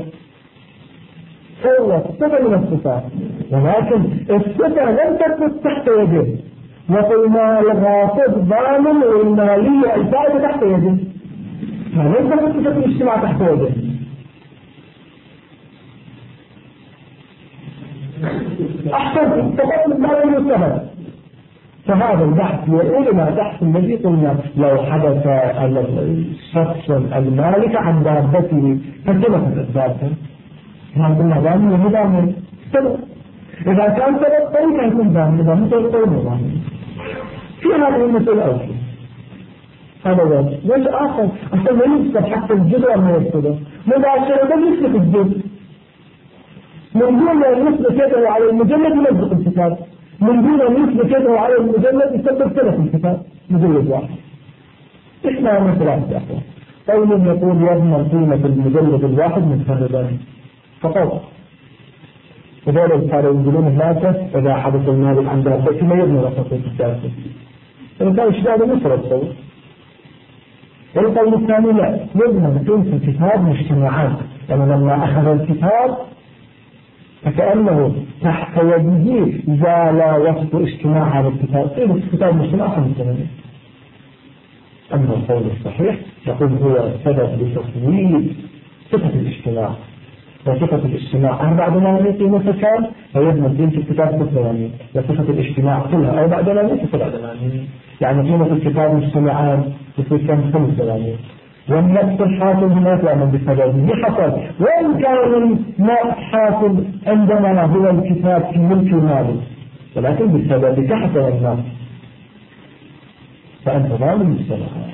صفة من الصفات ولكن الصفة لم تكن تحت يده وقلنا الغاصب ضامن والمالية الفائدة تحت يده فلم تكن صفة الاجتماع تحت يده. أحسن فقط المالية السبب فهذا البحث يقول ما تحت الذي قلنا لو حدث الشخص المالك عن دابته فثبتت الدابة قلنا ضامن ومضامن سبب إذا كان سبب طيب يكون ضامن إذا مثل طيب ضامن في هذه المثل أوكي هذا وجه آخر أصلا ينسب حتى الجزء ما يفسده مباشرة ينسب الجزء من دون أن يثبت يده على المجلد يمزق الكتاب، من دون أن يثبت يده على المجلد يسبب ثلاث الكتاب مجلد واحد. إيش معنى ثلاثة يا أخوان؟ قول يقول يضمن قيمة المجلد الواحد من فردان فقط، وذلك كانوا ينزلون الناس إذا حدث المالك عند ربك ما يبني رفض الكتاب، إذا كان الشباب مصر الصوت. والقول الثاني لا، يضمن قيمة الكتاب مجتمعات، يعني لما أخذ الكتاب فكأنه تحت يده زال وصف اجتماع هذا الكتاب، قيمة الكتاب مجتمع 5 أما القول الصحيح يقول هو سبب لتصوير صفة الاجتماع، وصفة الاجتماع بعد ما يقيم الكتاب فيضمن قيمة الكتاب 8 وصفة الاجتماع كلها أو بعد ما يقيم 8، يعني قيمة الكتاب مجتمعان يصير كم 85. والنفس الحاصل هناك لا من بسببه حصل، وإن كان ما حاصل عندما هو الكتاب في ملك المالك، ولكن بسبب حصل الناس فأنت ظالم بالسلام.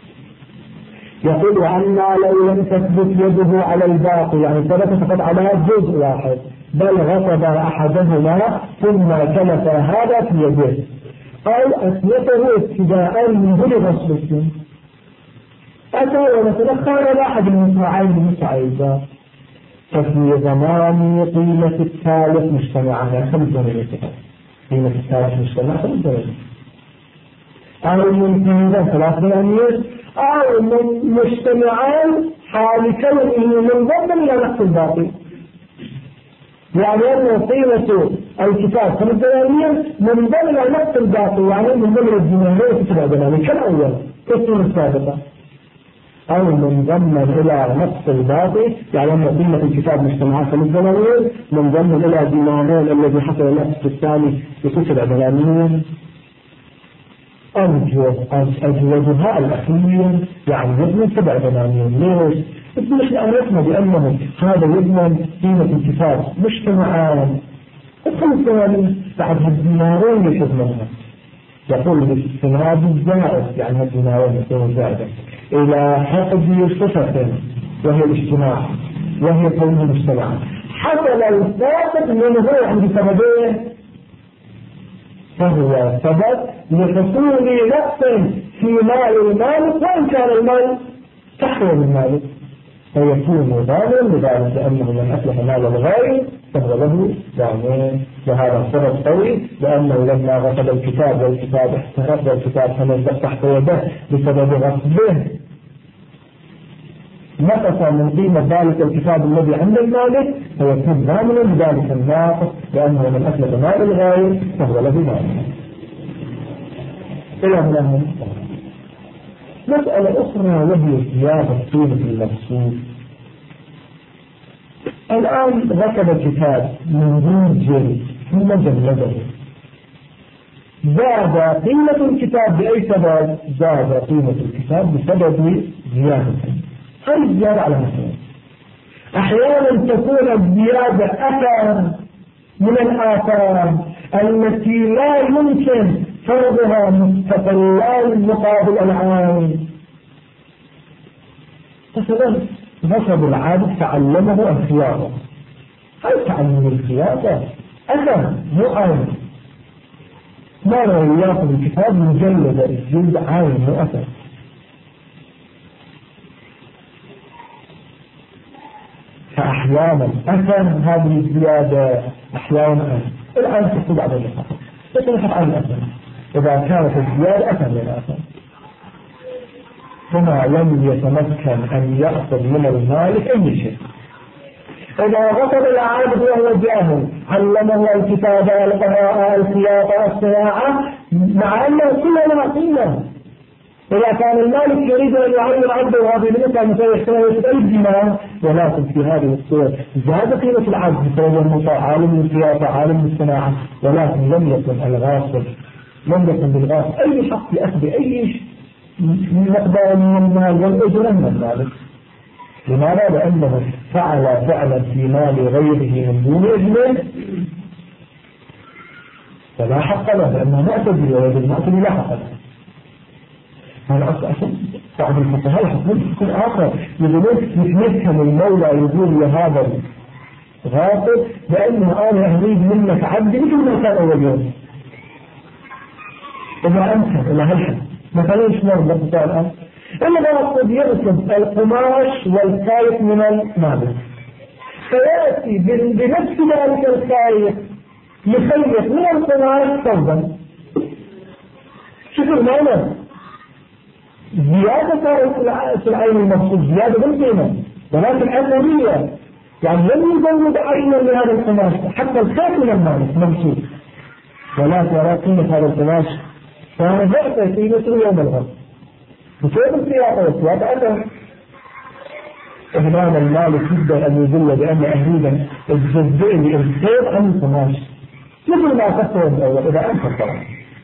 يقول عنا لو لم تثبت يده على الباقي، يعني ثبت فقط على جزء واحد، بل غصب أحدهما ثم تلف هذا في يده أو أثبته ابتداء من دون غصب، أتى وتدخل أحد المصراعين بمصراعين، ففي ضمان قيمة الثالث مجتمعا 5 قيمة الثالث مجتمع 5 أو من كذا 3 دنانير أو من مجتمعان حال كونه من ضمن إلى نفس الباقي، يعني أن قيمة الكتاب 5 دنانير من ضمن إلى نفس الباقي، يعني من ضمن الدنانير 7 دنانير كالأول اسم السابقة، أو من ضمن إلى نفس الباقي، يعني أن قيمة الكتاب مجتمعات 5 دنانير من ضمن إلى دينارين الذي حصل نفس الثاني ب7 دنانير. أجوزها الأخير يعني يضمن 7 دنانير. ليش؟ مش عرفنا بأنه هذا يضمن قيمة الكتاب مجتمعان 5 دنانير بعد الدينارين يضمنها. يقول باستناد الزائد، يعني الدينارين يكون زائدا إلى حقد صفة وهي الاجتماع وهي كونه مجتمعا، حصل الفاقد منه عند سببين، فهو سبب لحصول نقص في مال المالك وإن كان المال تحوى من مالك، فيكون ضامن لذلك لأنه من أتلف مال الغير فهو له ضامن. وهذا السبب قوي، لأنه لما غصب الكتاب والكتاب احترق والكتاب تنزل تحت يده بسبب غصبه نقص من قيمة ذلك الكتاب الذي عند المالك، فيكون ضامنا لذلك الناقص، لأنه من أتلف مال الغير فهو له ضامن. إلى هنا مسألة أخرى وهي زيادة قيمة المقصود. الآن ركب الكتاب من دون جلد ثم جلده، زاد قيمة الكتاب بأي سبب؟ زاد قيمة الكتاب بسبب زيادته. هل الزيادة على مثلا أحيانا تكون الزيادة أثر من الآثار التي لا يمكن فرضها مستقلان مقابل العين. مثلا غصب العابد تعلمه الخياطة، هل تعلم الخياطة أثر مو عين؟ ما له يأخذ الكتاب مجلد الجلد عين مو أثر. فأحيانا أثر هذه الزيادة، أحيانا الآن تكتب بعد النقاط تتنحط عن الأثر إذا كانت الزيادة أثر للأثر، فما لم يتمكن أن يأخذ من المالك أي شيء. إذا غصب العابد وهو جاهل علمه الكتابة والقراءة الخياطة والصناعة مع أنه كلها لها قيمة. إذا كان المالك يريد أن يعلم عبده وهذه المثل مثلا يشتري 1000 دينار، ولكن في هذه الصورة زاد قيمة العبد فهو عالم الخياطة عالم الصناعة، ولكن لم يكن الغاصب لم يكن بالغاصب أي حق لأخذ أي مقدار من المال والأجر من المالك. لماذا؟ لأنه فعل فعلا في مال غيره من دون إذنه فلا حق له، لأنه معتدي ويجب المعتدي لا حق له. هذا أصلا بعض الفقهاء يحكمون حكم آخر، يقولون يتمكن المولى يقول لهذا غاصب لأنه أنا أريد منك عبدي مثل ما كان أول يوم. إذا أنت إلى هالحد مثلا شلون بقطع الآن الغاصب يغصب القماش والخيط من المعدن، فيأتي بنفس ذلك الخيط يخيط من القماش ثوبا. شوفوا المعنى زيادة صارت في العين المقصود زيادة بالقيمة ولكن أثرية، يعني لم يزود عينا لهذا القماش حتى الخيط من المعنى منصوب، ولكن يرى قيمة هذا القماش كان ضعف قيمته يوم الغد بسبب السياقة والسياقة أثر. إهمال المالك يبدأ أن يدل بأن أهريدا الجزء الخيط عن القماش مثل ما فسر الأول إذا أنت طبعا،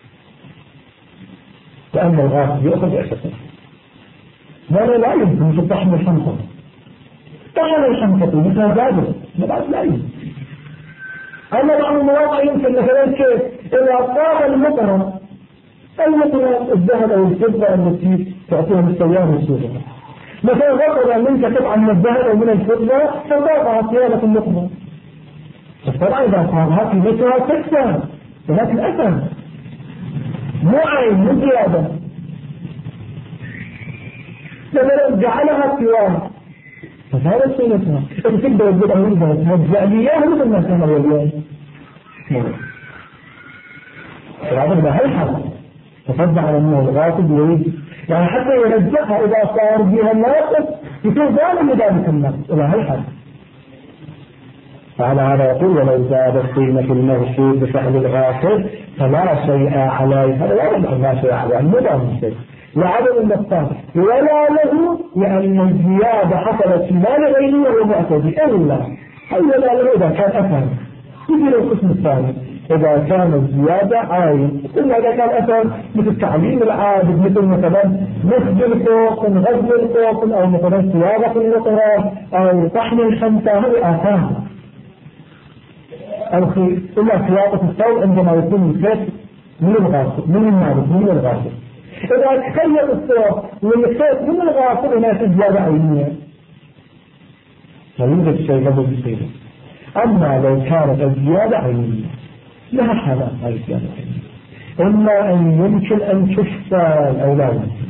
لأن الغاصب يأخذ أسفل ماذا لا يمكن في طحن الحنطة، طحن الحنطة مثل ذلك نبعث لا يمكن. أما بعض المواقع يمكن مثلا كيف إذا طاب المطر الذهب أو الفضة التي تعطيها مستويات الصورة مثلا غطر منك قطعة من الذهب أو من الفضة فطابها صيانة المطر، طبعا إذا طابها في مثلها تكسر ولكن أثر مو عين مو زيادة. لما جعلها سواه فهذا سنتها تبدأ البدع والبدع والزعلية مثل ما كان اليوم فهذا ما هيحل تصدع على أنه الغاصب يريد يعني حتى يرجعها إذا صار بها الناقص يكون ظالم لذلك الناقص إلى هيحل. فعلى هذا يقول ولو زادت قيمة المغصوب بفعل الغاصب فلا شيء عليه، هذا لا شيء عليه المدام شيء لعدم النقصان ولا له لأن الزيادة حصلت في مال غيره وهو معتدي إلا له إذا كان أثر. يجي القسم الثاني إذا كان الزيادة عين إلا إذا كان أثر مثل تعليم العابد مثل مثلا مسج الفوق غزل الفوق أو مثلا سياغة المطرة أو طحن الخمسة هذه آثار إلا سياقة الثوب عندما يكون الكيس من الغاصب من المالك من الغاصب. إذا تخيل الصوت والخيط من الغاصب هناك زيادة عينية فيوجد شيء له بصيره. أما لو كانت الزيادة عينية لها حالات هذه الزيادة عينية، إما أن يمكن أن تفصل أو لا يمكن،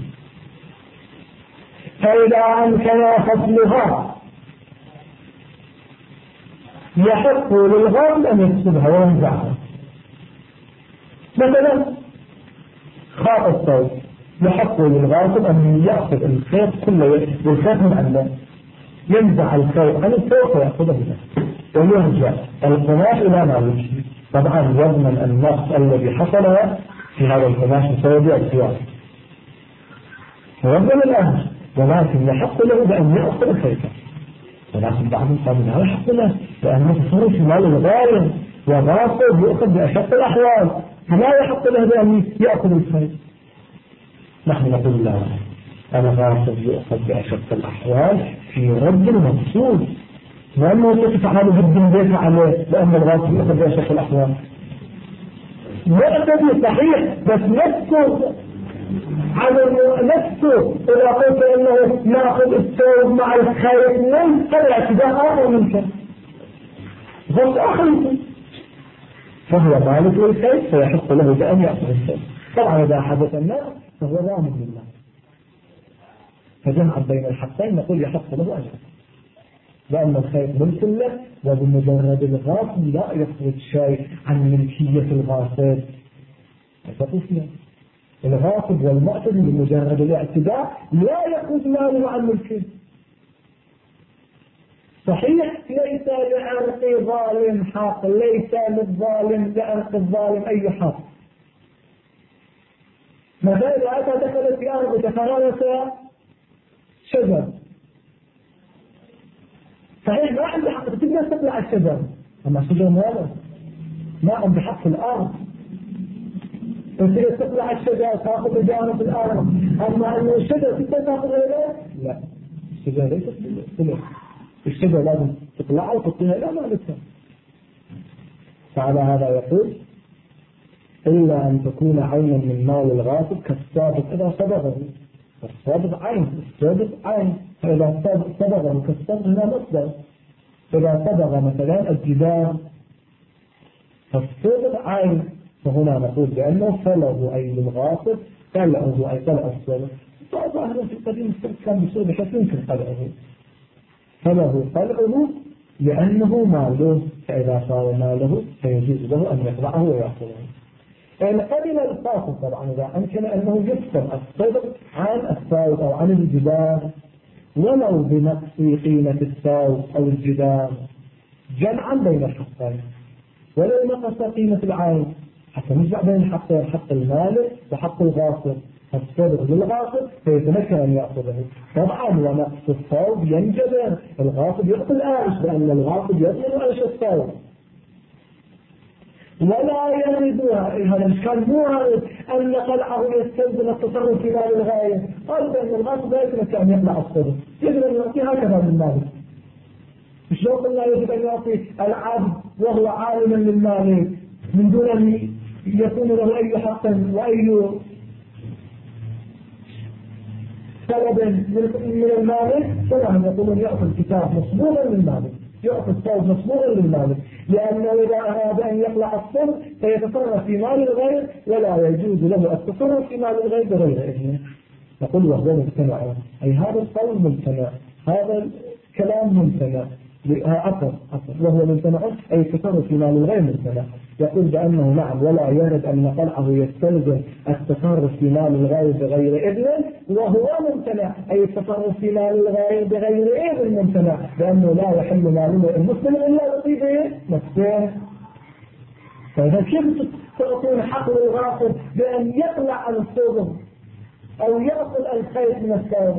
فإذا أمكن فصلها يحق للغاصب أن يفصلها وينزعها. مثلا خاط الثوب يحق للغاصب أن يأخذ الخيط كله والخيط من عنده ينزع الخيط عن الثوب ويأخذه منه ويرجع القماش إلى مالكه، طبعا يضمن النقص الذي حصل في هذا القماش بسبب الخياط يضمن الأمر، ولكن يحق له بأن يأخذ الخيط، ولكن بعضهم قال لا يحق له لأنه تصرف في مال الغالب والغاصب يأخذ بأشق الأحوال فلا يحق له بأن يأخذ الخيط. نحن نقول لا، الغاصب يأخذ بأشق الأحوال في رد المقصود لأنه تفعل جدا بيت عليه لأن الغاصب يأخذ بأشق الأحوال معتدي صحيح بس نفسه على نفسه إذا قلت إنه نأخذ الثوب مع الخيط من هذا الاعتداء آخر منك غصب آخر منك فهو مالك للخيط فيحق له بأن يأخذ الثوب. طبعا إذا حدث الناس فهو ضامن لله، فجمع بين الحقين نقول يحق له أن يأخذ لأن الخيط ملك له وبمجرد الغاصب لا يخرج شيء عن ملكية الغاصب. فتقول فيها الغاصب والمعتدي بمجرد الاعتداء لا يخرج ماله عن ملكه. صحيح ليس لعرق ظالم حق، ليس للظالم لعرق الظالم أي حق. مثلا إذا أتى دخلت في أرض تفرغت شجر صحيح ما عنده حق تقدر تطلع الشجر، أما الشجر ما عنده حق الأرض انت تطلع الشجر تاخذ جانب الأرض، أما أن الشجر تقدر تاخذها لا الشجر ليست بالله، الشجر لازم تطلعها وتطلعها لا مالكها. فعلى هذا يقول إلا أن تكون عينا من مال الغاصب كالسابق إذا صبغه، السابق عين السابق عين، فإذا صبغه كالسابق هنا مصدر إذا صبغ مثلا الجدار فالصبغ عين، فهنا نقول بأنه فله أي للغاصب قلعه أي قلع الصبغ. ظاهرا في القديم الصبغ كان بصورة بحيث يمكن قلعه، فله قلعه لأنه ماله، فإذا صار ماله فيجوز له أن يقلعه ويأخذه. إن قبل الفاصل طبعا إذا أمكن أنه يفصل الصبغ عن الثوب أو عن الجدار ولو بنقص قيمة الثوب أو الجدار جمعا بين الحقين، ولو نقص قيمة العين حتى نجمع بين الحقين، حق المالك وحق الغاصب. الصبغ للغاصب فيتمكن أن يأخذه طبعا، ونقص الثوب ينجبر، الغاصب يأخذ الآرش لأن الغاصب يضمن آرش الثوب. ولا يردها هذا الإشكال مو أن قلعه يستلزم التصرف في مال الغاية، قالوا بأن الغاصب لا يمكن أن يقلع الصبغ، يجب أن يعطي هكذا من مالك. مش لو قلنا يجب أن يعطي العبد وهو عالما للمالك من دون أن يكون له أي حق وأي سبب من المالك، فنحن يقولون يعطي الكتاب مصبوغا للمالك، يعطي الثوب مصبوغا للمالك، لأنه إذا أراد أن يقلع الصبغ فيتصرف في مال الغير ولا يجوز له التصرف في مال الغير بغير إذنه. نقول وهو ممتنع، أي هذا القول ممتنع، هذا الكلام ممتنع، عفوا وهو ممتنع أي التصرف في مال الغير ممتنع. يقول بأنه نعم ولا يرد أن قلعه يستلزم التصرف في مال الغير بغير إذن، وهو ممتنع أي التصرف في مال الغير بغير إذن ممتنع، لأنه لا يحل مال المسلم إلا بطيبه نفسه. فإذا كيف تعطون حق للغاصب بأن يقلع عن الصبغ أو يأخذ الخيط من الثوب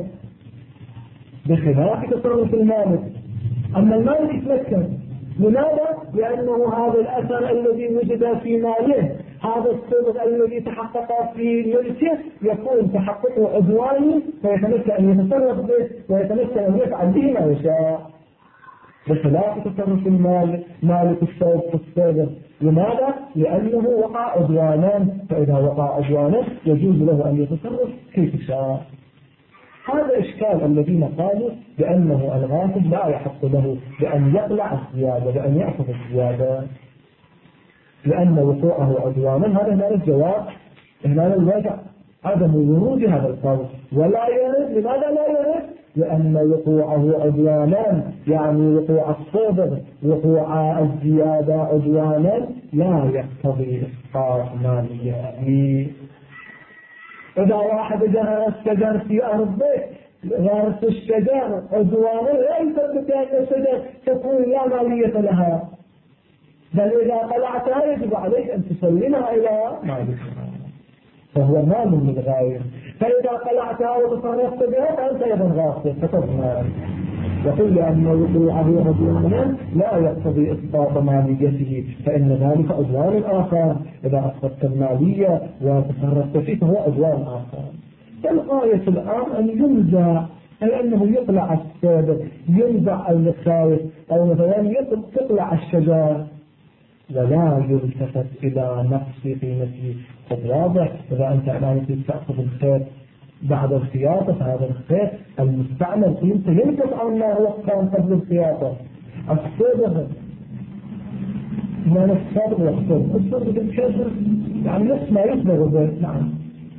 بخلاف تصرف المالك؟ أما المالك يتمكن، لماذا؟ لأنه هذا الأثر الذي وجد في ماله، هذا الصبغ الذي تحقق في ملكه يكون تحققه عدواني، فيتمكن أن يتصرف به ويتمكن أن يفعل به ما يشاء بخلاف تصرف المالك مالك الثوب في الصبغ. لماذا؟ لأنه وقع عدوانا، فإذا وقع عدوانا يجوز له أن يتصرف كيف شاء. هذا إشكال الذين قالوا بأنه الغاصب لا يحق له بأن يقلع الزيادة، بأن يأخذ الزيادة لأن وقوعه عدوانا. هذا هنا الجواب، هنا الواقع عدم ورود هذا القول ولا يرد. لماذا لا يرد؟ لأن وقوعه عدوانا يعني وقوع الصبغ وقوع الزيادة عدوانا لا يقتضي إسقاط ماليته. إذا واحد جرى الشجر في أرضه غرس الشجر عدوانا لا يثبت أن الشجر تكون لا مالية لها، بل إذا قلعتها يجب عليك أن تسلمها إلى مالكها، فهو مال للغير. فإذا قلعتها وتصرفت بها فأنت أيضا غاصب فتضمن. يقول لأن وقوعه عدوانا لا يقتضي إسقاط ماليته، فإن ذلك عدوان آخر. إذا أسقطت المالية وتصرفت فيه فهو عدوان آخر. فالغاية الآن أن ينزع، أي أنه يقلع الصبغ، ينزع الخيط، أو مثلا يقلع الشجر ولا يلتفت إلى نقص قيمته. قد واضح إذا أنت الآن تأخذ الخيط بعد الخياطة فهذا الخيط المستعمل قيمته ينقص عن ما هو كان قبل الخياطة. الصبغ من الصبغ والصبغ بالكسر يعني نفس ما يصبغ به. نعم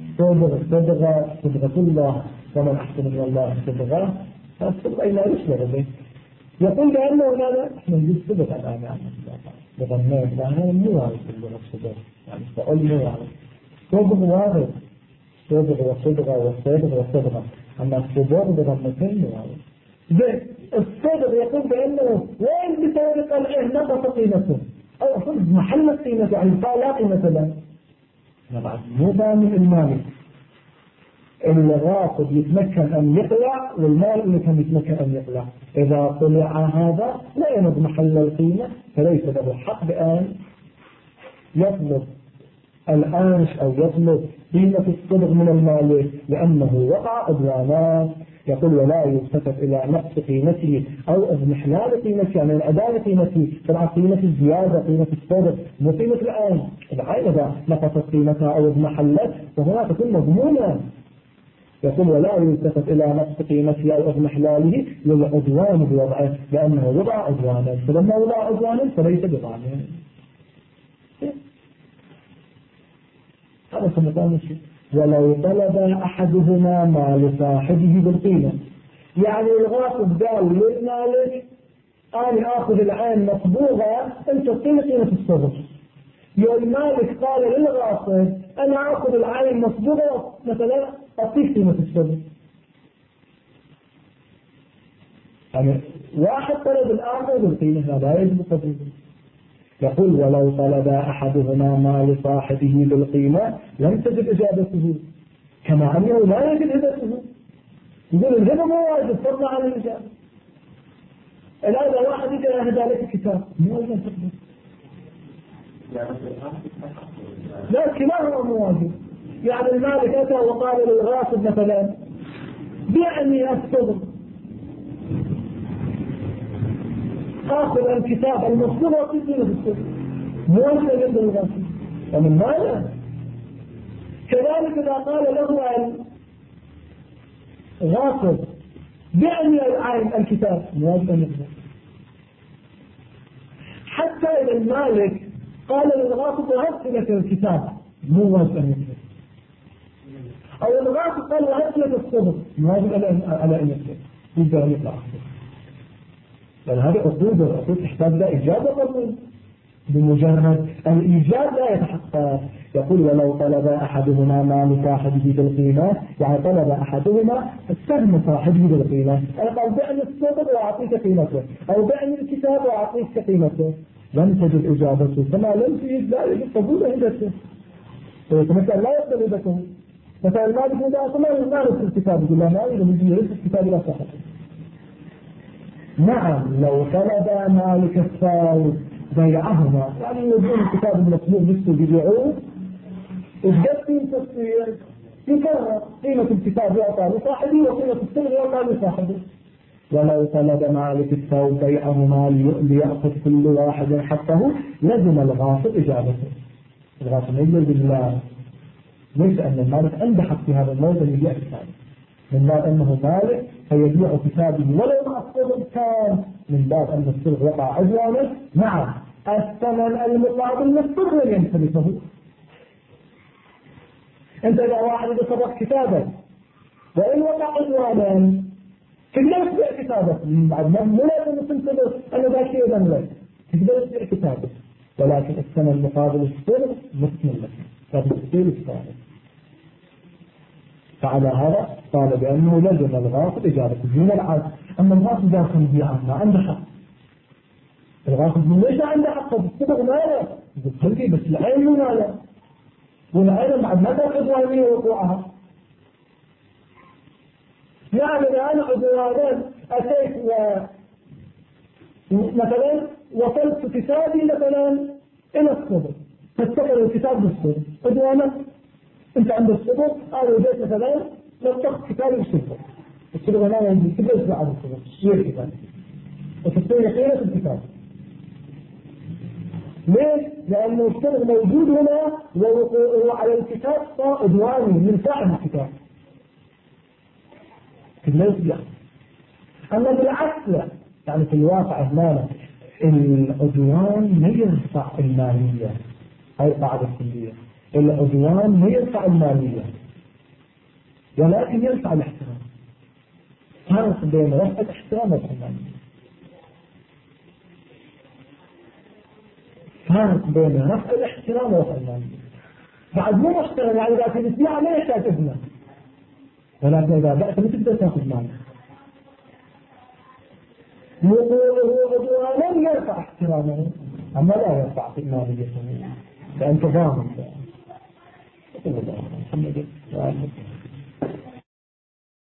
صبغة الله ومن أحسن من الله صبغة، فالصبغ أي ما يصبغ به. يقول لأنه لا احنا نجد صبغة الآن يعني بغنين لأنه مو عارف الصبغ يعني فقل مو عارف صبغ واحد صبغ وصبغة أما الصبغ بغنتين مو عارف. زين الصبغ يقول بأنه وين بسبب قلعه نقص قيمته أو أصلا محل قيمته يعني لا قيمة له. بعد مو ضامن المالك الغاصب يتمكن أن يقلع والمال اللي كان يتمكن أن يقلع. إذا طلع هذا لا ينض محل القيمة فليس له حق بأن يطلب الآنش أو يطلب قيمة الصبغ من المالك لأنه وقع عدوانا. يقول ولا يلتفت إلى نقص قيمته أو اضمحلال قيمته يعني أداء قيمته. طبعا قيمة الزيادة قيمة الصبغ مو قيمة الآن. العين إذا نقصت قيمتها أو اضمحلت فهنا تكون مضمونة. يقول ولا يلتفت إلى نقص قيمته أو اضمحلاله للعدوان بوضعه لأنه وضع عدوانا، فلما وضع عدوانا فليس بضامن. هذا سمطان الشيء. ولو طلب أحدهما ما لصاحبه بالقيمة، يعني الغاصب قال للمالك أنا آخذ العين مصبوغة أنت تعطيني قيمة الصبر. المالك قال للغاصب أنا آخذ العين مصبوغة مثلا أعطيك قيمة الصبر. يعني واحد طلب الآخر بالقيمة، هذا لا يجب قبوله. يقول ولو طلب أحدهما ما لصاحبه بالقيمة لم تجد إجابته، كما أنه لا يجد إجابته. يقول الهبة مو واجب فضلا عن الإجابة. الآن واحد يجي يهدى لك الكتاب مو واجب تقبل، لا كلاهما مو واجب. يعني المالك أتى وقال للغاصب مثلا بيعني الصبر، آخذ الكتاب المصدر وقيمة الصبر، مو واجب يد الغاصب ومن ماذا؟ كذلك إذا قال له الغاصب بيعني العين الكتاب مو واجب أن يقبل. حتى إذا المالك قال للغاصب وهبت لك الكتاب مو واجب أن يقبل، أو الغاصب قال وهبت لك الصبر مو واجب على أن يقبل، يبدأ أن يطلع أخبر. لأن هذه عقود، والعقود تحتاج إلى إجابة قبل، بمجرد الإيجاب لا يتحقق. يقول ولو طلب أحدهما ما لصاحبه بالقيمة، يعني طلب أحدهما السهم صاحبه بالقيمة، قال بعني الصبر وأعطيك قيمته، أو بعني الكتاب وأعطيك قيمته، لم تجد إجابته، فما لم تجد لا يجب قبول هدته. مثلا لا يقبل هدته، مثلا المالك مدى ما نفس الكتاب، يقول لا ما يريد من يريد الكتاب لا صحته. نعم لو طلب مالك الثالث بيعهما، يعني يجون الكتاب المطلوب نفسه يبيعوه الدفن تصوير يكرر قيمة الكتاب يعطى لصاحبه وقيمة السلم يعطى لصاحبه. ولو طلب مالك الثوب بيعهما ليأخذ كل واحد حقه لزم الغاصب إجابته. الغاصب يقول بالله ليس أن المالك عنده حق في هذا الموضوع يبيع كتابه، من باب أنه مالك فيبيع كتابه ولو مع الصبر كان، من باب أن الصبر وقع عدوانه مع الثمن المقابل للصبر لن ينفلته. أنت إذا واحد بصرف كتابك وإن وقع عدوانا تقدر تبيع كتابك، بعد ما لازم تنتظر أنا ذا شيء لك تقدر تبيع كتابك، ولكن الثمن المقابل للصبر مسلم لك فبتصير كتابك. فعلى هذا قال بأنه لزم الغاصب إجابته دون العاد. أما الغاصب داخل بيعه ما عنده حق، الغاصب من ليس عنده حق بالصبغ ماذا؟ بالقلبي بس العين من هذا، والعين بعد ما تأخذ وهمية وقوعها. يعني الآن عدوانا أتيت مثلا وصلت كتابي مثلا إلى الصبغ فاستقر الكتاب بالصبغ عدوانا. أنت عند الصبغ أنا وجدت مثلا لطخت كتابي بالصبغ، الصبغ هنا ينزل كبير بعد الصبغ شيء كتاب وتستوي قيمة الكتاب. ليه؟ لأنه الصبغ موجود هنا ووقوعه على الكتاب عدواني من صاحب الكتاب لا يصبح. أما بالعكس لا، يعني في الواقع هنا العدوان ما يرفع المالية، هاي قاعدة كلية، العدوان ما يرفع المالية ولكن يرفع الاحترام. فرق بين رفع الاحترام ورفع المالية، فرق بين رفع الاحترام ورفع المالية. بعد مو محترم يعني إذا في الإسلام ما يحتاج إذنه، ولكن إذا بأت ما تقدر تأخذ مالك. وقوله عدوانا يرفع احترامه أما لا يرفع في ماليته لأن تضامن.